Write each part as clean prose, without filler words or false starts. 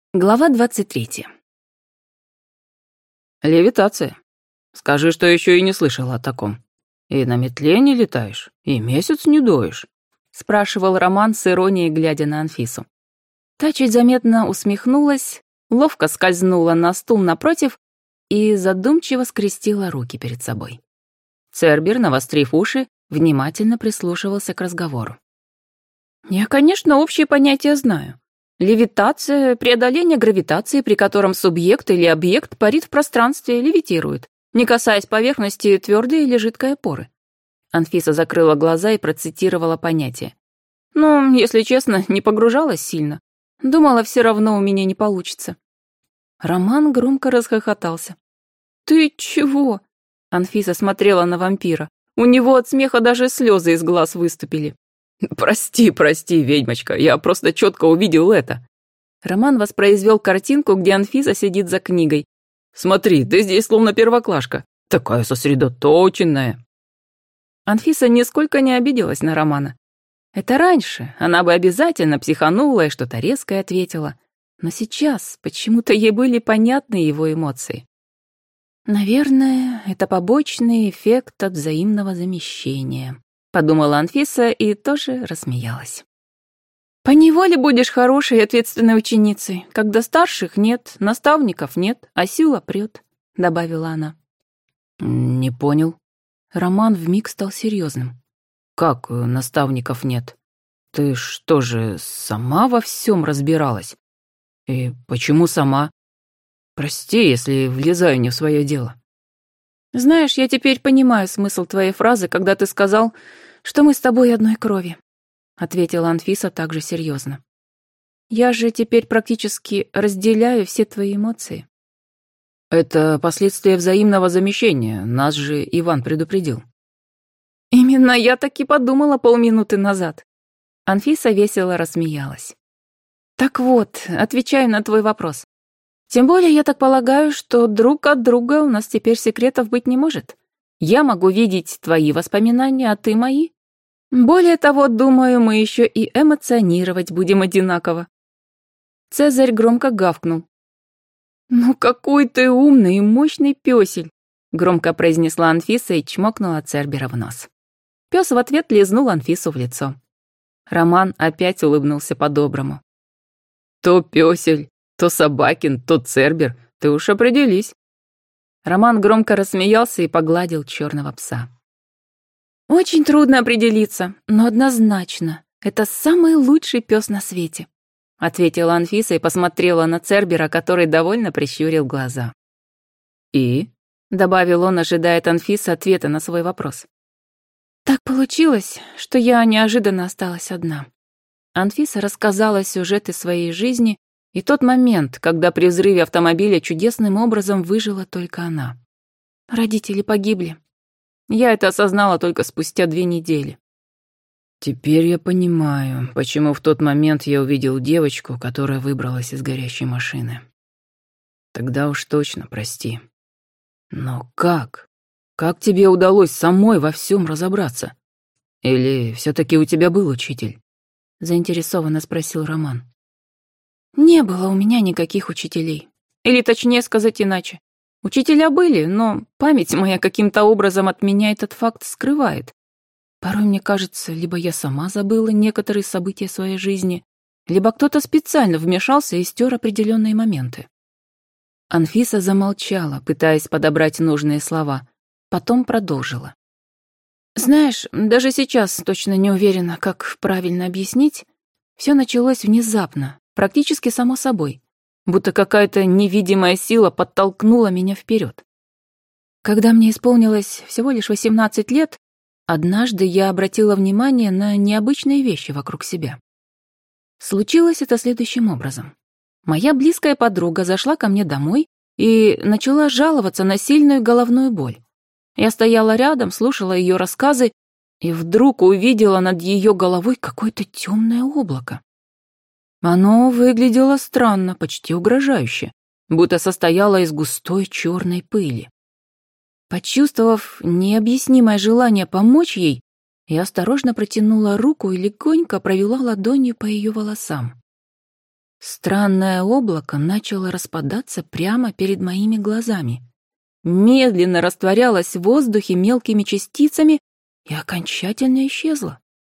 Глава 23. Левитация. Скажи, что еще и не слышала о таком. И на метле не летаешь, и месяц не доешь. Спрашивал Роман с иронией, глядя на Анфису. Та чуть заметно усмехнулась, ловко скользнула на стул напротив и задумчиво скрестила руки перед собой. Цербер, навострив уши, внимательно прислушивался к разговору. «Я, конечно, общие понятия знаю. Левитация — преодоление гравитации, при котором субъект или объект парит в пространстве и левитирует, не касаясь поверхности твердой или жидкой опоры». Анфиса закрыла глаза и процитировала понятие. «Ну, если честно, не погружалась сильно. Думала, все равно у меня не получится». Роман громко расхохотался. «Ты чего?» Анфиса смотрела на вампира. У него от смеха даже слезы из глаз выступили. Прости, ведьмочка, я просто четко увидел это. Роман воспроизвел картинку, где Анфиса сидит за книгой. Смотри, ты здесь словно первоклашка. Такая сосредоточенная. Анфиса нисколько не обиделась на Романа. Это раньше, она бы обязательно психанула и что-то резкое ответила. Но сейчас почему-то ей были понятны его эмоции. «Наверное, это побочный эффект от взаимного замещения», — подумала Анфиса и тоже рассмеялась. «Поневоле будешь хорошей и ответственной ученицей, когда старших нет, наставников нет, а сила прет», — добавила она. «Не понял». Роман вмиг стал серьезным. «Как наставников нет? Ты что же, сама во всем разбиралась? И почему сама? Прости, если влезаю не в свое дело». «Знаешь, я теперь понимаю смысл твоей фразы, когда ты сказал, что мы с тобой одной крови», — ответила Анфиса также серьезно. «Я же теперь практически разделяю все твои эмоции». «Это последствия взаимного замещения, нас же Иван предупредил». «Именно я так и подумала полминуты назад». Анфиса весело рассмеялась. «Так вот, отвечаю на твой вопрос. Тем более я так полагаю, что друг от друга у нас теперь секретов быть не может. Я могу видеть твои воспоминания, а ты мои. Более того, думаю, мы еще и эмоционировать будем одинаково». Цезарь громко гавкнул. «Ну какой ты умный и мощный пёсель!» громко произнесла Анфиса и чмокнула Цербера в нос. Пёс в ответ лизнул Анфису в лицо. Роман опять улыбнулся по-доброму. «То пёсель, то Собакин, то Цербер, ты уж определись». Роман громко рассмеялся и погладил черного пса. «Очень трудно определиться, но однозначно, это самый лучший пес на свете», ответила Анфиса и посмотрела на Цербера, который довольно прищурил глаза. «И?» добавил он, ожидая от Анфисы ответа на свой вопрос. «Так получилось, что я неожиданно осталась одна». Анфиса рассказала сюжеты своей жизни и тот момент, когда при взрыве автомобиля чудесным образом выжила только она. Родители погибли. Я это осознала только спустя 2 недели. «Теперь я понимаю, почему в тот момент я увидел девочку, которая выбралась из горящей машины. Тогда уж точно прости. Но как? Как тебе удалось самой во всем разобраться? Или все-таки у тебя был учитель?» Заинтересованно спросил Роман. «Не было у меня никаких учителей. Или точнее сказать иначе. Учителя были, но память моя каким-то образом от меня этот факт скрывает. Порой мне кажется, либо я сама забыла некоторые события своей жизни, либо кто-то специально вмешался и стер определенные моменты». Анфиса замолчала, пытаясь подобрать нужные слова, потом продолжила. «Знаешь, даже сейчас точно не уверена, как правильно объяснить. Все началось внезапно, практически само собой, будто какая-то невидимая сила подтолкнула меня вперед. Когда мне исполнилось всего лишь 18 лет, однажды я обратила внимание на необычные вещи вокруг себя. Случилось это следующим образом. Моя близкая подруга зашла ко мне домой и начала жаловаться на сильную головную боль. Я стояла рядом, слушала ее рассказы и вдруг увидела над ее головой какое-то темное облако. Оно выглядело странно, почти угрожающе, будто состояло из густой черной пыли. Почувствовав необъяснимое желание помочь ей, я осторожно протянула руку и легонько провела ладонью по ее волосам. Странное облако начало распадаться прямо перед моими глазами. Медленно растворялось в воздухе мелкими частицами и окончательно исчезло.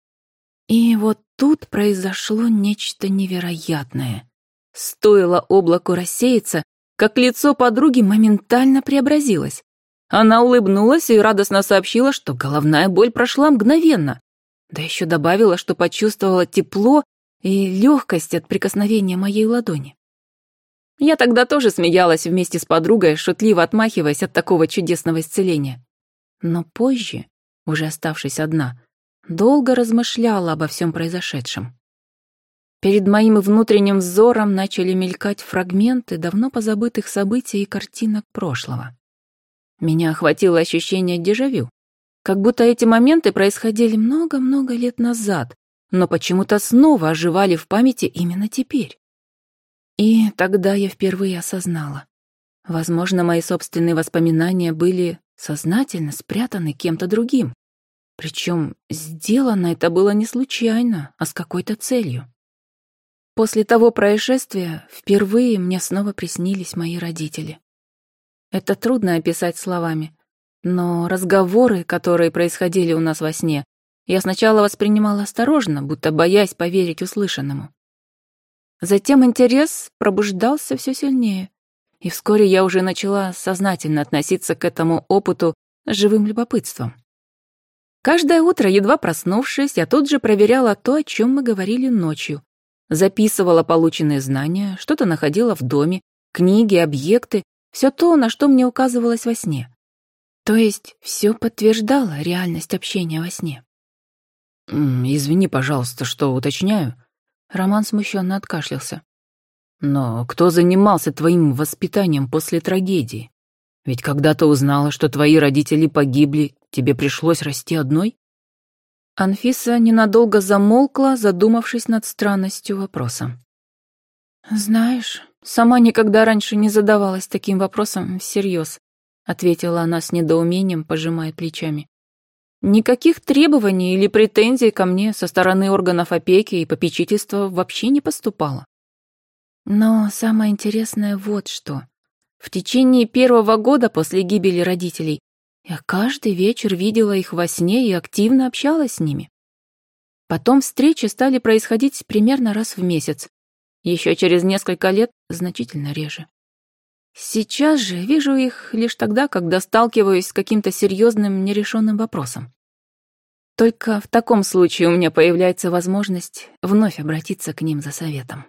И вот тут произошло нечто невероятное. Стоило облаку рассеяться, как лицо подруги моментально преобразилось. Она улыбнулась и радостно сообщила, что головная боль прошла мгновенно. Да еще добавила, что почувствовала тепло и легкость от прикосновения моей ладони. Я тогда тоже смеялась вместе с подругой, шутливо отмахиваясь от такого чудесного исцеления. Но позже, уже оставшись одна, долго размышляла обо всем произошедшем. Перед моим внутренним взором начали мелькать фрагменты давно позабытых событий и картинок прошлого. Меня охватило ощущение дежавю, как будто эти моменты происходили много-много лет назад, но почему-то снова оживали в памяти именно теперь. И тогда я впервые осознала. Возможно, мои собственные воспоминания были сознательно спрятаны кем-то другим. Причем сделано это было не случайно, а с какой-то целью. После того происшествия впервые мне снова приснились мои родители. Это трудно описать словами, но разговоры, которые происходили у нас во сне, я сначала воспринимала осторожно, будто боясь поверить услышанному. Затем интерес пробуждался все сильнее, и вскоре я уже начала сознательно относиться к этому опыту с живым любопытством. Каждое утро, едва проснувшись, я тут же проверяла то, о чем мы говорили ночью, записывала полученные знания, что-то находила в доме, книги, объекты, все то, на что мне указывалось во сне. То есть все подтверждало реальность общения во сне. «Извини, пожалуйста, что уточняю». Роман смущенно откашлялся. «Но кто занимался твоим воспитанием после трагедии? Ведь когда ты узнала, что твои родители погибли, тебе пришлось расти одной?» Анфиса ненадолго замолкла, задумавшись над странностью вопроса. «Знаешь, сама никогда раньше не задавалась таким вопросом всерьез», ответила она с недоумением, пожимая плечами. «Никаких требований или претензий ко мне со стороны органов опеки и попечительства вообще не поступало. Но самое интересное вот что. В течение первого года после гибели родителей я каждый вечер видела их во сне и активно общалась с ними. Потом встречи стали происходить примерно раз в месяц. Еще через несколько лет значительно реже. Сейчас же вижу их лишь тогда, когда сталкиваюсь с каким-то серьезным нерешенным вопросом. Только в таком случае у меня появляется возможность вновь обратиться к ним за советом.